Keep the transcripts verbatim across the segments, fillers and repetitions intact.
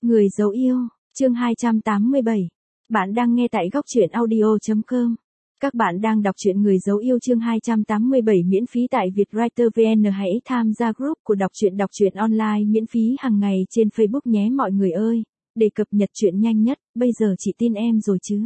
Người dấu yêu, chương hai trăm tám mươi bảy. Bạn đang nghe tại góc truyện audio chấm com. Các bạn đang đọc truyện Người dấu yêu chương hai trăm tám mươi bảy miễn phí tại Vietwriter vê en. Hãy tham gia group của đọc truyện đọc truyện online miễn phí hàng ngày trên Facebook nhé mọi người ơi. Để cập nhật truyện nhanh nhất, bây giờ chị tin em rồi chứ.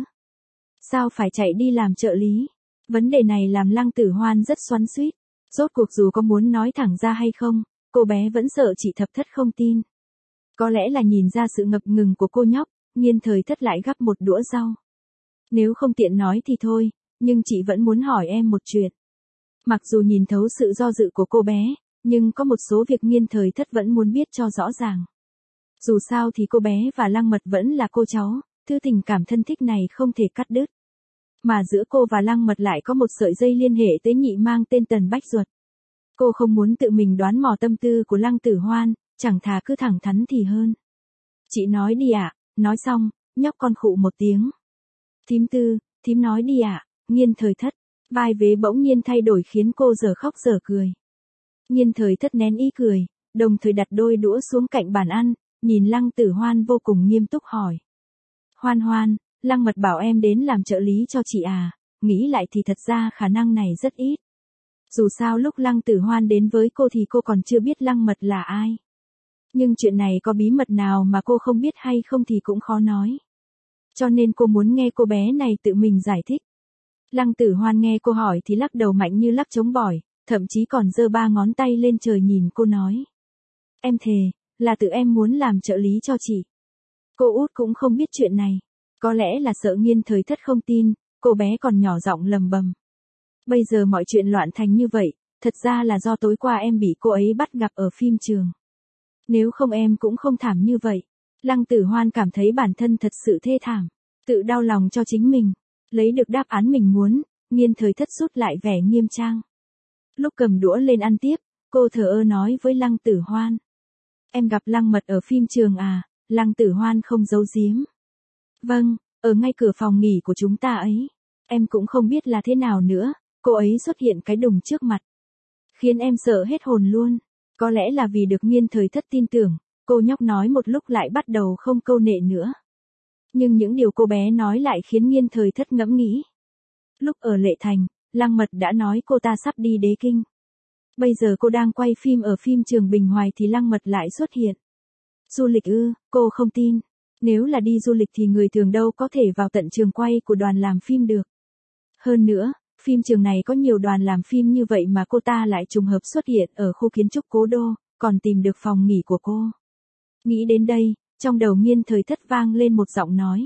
Sao phải chạy đi làm trợ lý? Vấn đề này làm Lăng Tử Hoan rất xoắn xuýt. Rốt cuộc dù có muốn nói thẳng ra hay không, cô bé vẫn sợ chị Thập Thất không tin. Có lẽ là nhìn ra sự ngập ngừng của cô nhóc, Nghiên Thời Thất lại gắp một đũa rau. Nếu không tiện nói thì thôi, nhưng chị vẫn muốn hỏi em một chuyện. Mặc dù nhìn thấu sự do dự của cô bé, nhưng có một số việc Nghiên Thời Thất vẫn muốn biết cho rõ ràng. Dù sao thì cô bé và Lăng Mật vẫn là cô cháu, thứ tình cảm thân thích này không thể cắt đứt. Mà giữa cô và Lăng Mật lại có một sợi dây liên hệ tế nhị mang tên Tần Bách Duật. Cô không muốn tự mình đoán mò tâm tư của Lăng Tử Hoan, chẳng thà cứ thẳng thắn thì hơn. Chị nói đi ạ, nói xong, nhóc con khụ một tiếng. Thím Tư, thím nói đi ạ, Nghiên Thời Thất, vai vế bỗng nhiên thay đổi khiến cô giờ khóc giờ cười. Nghiên Thời Thất nén ý cười, đồng thời đặt đôi đũa xuống cạnh bàn ăn, nhìn Lăng Tử Hoan vô cùng nghiêm túc hỏi. Hoan Hoan, Lăng Mật bảo em đến làm trợ lý cho chị à, nghĩ lại thì thật ra khả năng này rất ít. Dù sao lúc Lăng Tử Hoan đến với cô thì cô còn chưa biết Lăng Mật là ai. Nhưng chuyện này có bí mật nào mà cô không biết hay không thì cũng khó nói. Cho nên cô muốn nghe cô bé này tự mình giải thích. Lăng Tử Hoan nghe cô hỏi thì lắc đầu mạnh như lắc trống bỏi, thậm chí còn giơ ba ngón tay lên trời nhìn cô nói. Em thề, là tự em muốn làm trợ lý cho chị. Cô út cũng không biết chuyện này. Có lẽ là sợ Nghiên Thời Thất không tin, cô bé còn nhỏ giọng lầm bầm. Bây giờ mọi chuyện loạn thành như vậy, thật ra là do tối qua em bị cô ấy bắt gặp ở phim trường. Nếu không em cũng không thảm như vậy. Lăng Tử Hoan cảm thấy bản thân thật sự thê thảm, tự đau lòng cho chính mình. Lấy được đáp án mình muốn, Nghiên Thời Thất rút lại vẻ nghiêm trang. Lúc cầm đũa lên ăn tiếp, cô thờ ơ nói với Lăng Tử Hoan. Em gặp Lăng Mật ở phim trường à? Lăng Tử Hoan không giấu giếm. Vâng, ở ngay cửa phòng nghỉ của chúng ta ấy. Em cũng không biết là thế nào nữa, cô ấy xuất hiện cái đùng trước mặt. Khiến em sợ hết hồn luôn. Có lẽ là vì được Nghiên Thời Thất tin tưởng, cô nhóc nói một lúc lại bắt đầu không câu nệ nữa. Nhưng những điều cô bé nói lại khiến Nghiên Thời Thất ngẫm nghĩ. Lúc ở Lệ Thành, Lăng Mật đã nói cô ta sắp đi Đế Kinh. Bây giờ cô đang quay phim ở phim trường Bình Hoài thì Lăng Mật lại xuất hiện. Du lịch ư, cô không tin. Nếu là đi du lịch thì người thường đâu có thể vào tận trường quay của đoàn làm phim được. Hơn nữa, phim trường này có nhiều đoàn làm phim như vậy mà cô ta lại trùng hợp xuất hiện ở khu kiến trúc Cố Đô, còn tìm được phòng nghỉ của cô. Nghĩ đến đây, trong đầu Nghiên Thời Thất vang lên một giọng nói.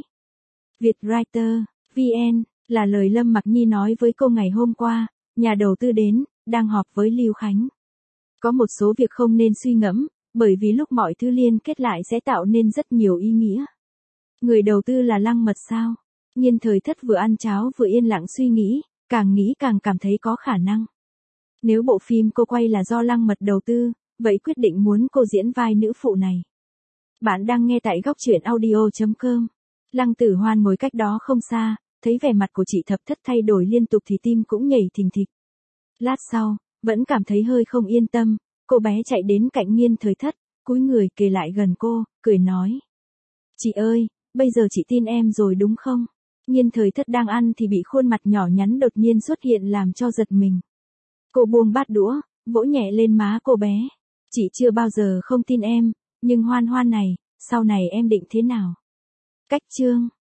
Vietwriter vê en, là lời Lâm Mặc Nhi nói với cô ngày hôm qua, nhà đầu tư đến, đang họp với Lưu Khánh. Có một số việc không nên suy ngẫm, bởi vì lúc mọi thứ liên kết lại sẽ tạo nên rất nhiều ý nghĩa. Người đầu tư là Lăng Mật sao? Nghiên Thời Thất vừa ăn cháo vừa yên lặng suy nghĩ, càng nghĩ càng cảm thấy có khả năng. Nếu bộ phim cô quay là do Lăng Mật đầu tư, vậy quyết định muốn cô diễn vai nữ phụ này. Bạn đang nghe tại góc truyện audio chấm com. Lăng Tử Hoan ngồi cách đó không xa, thấy vẻ mặt của chị Thập Thất thay đổi liên tục thì tim cũng nhảy thình thịch. Lát sau, vẫn cảm thấy hơi không yên tâm, cô bé chạy đến cạnh Nghiên Thời Thất, cúi người kề lại gần cô, cười nói. Chị ơi, bây giờ chị tin em rồi đúng không? Nghiên Thời Thất đang ăn thì bị khuôn mặt nhỏ nhắn đột nhiên xuất hiện làm cho giật mình. Cô buông bát đũa, vỗ nhẹ lên má cô bé. Chị chưa bao giờ không tin em, nhưng Hoan Hoan này, sau này em định thế nào? Cách chương.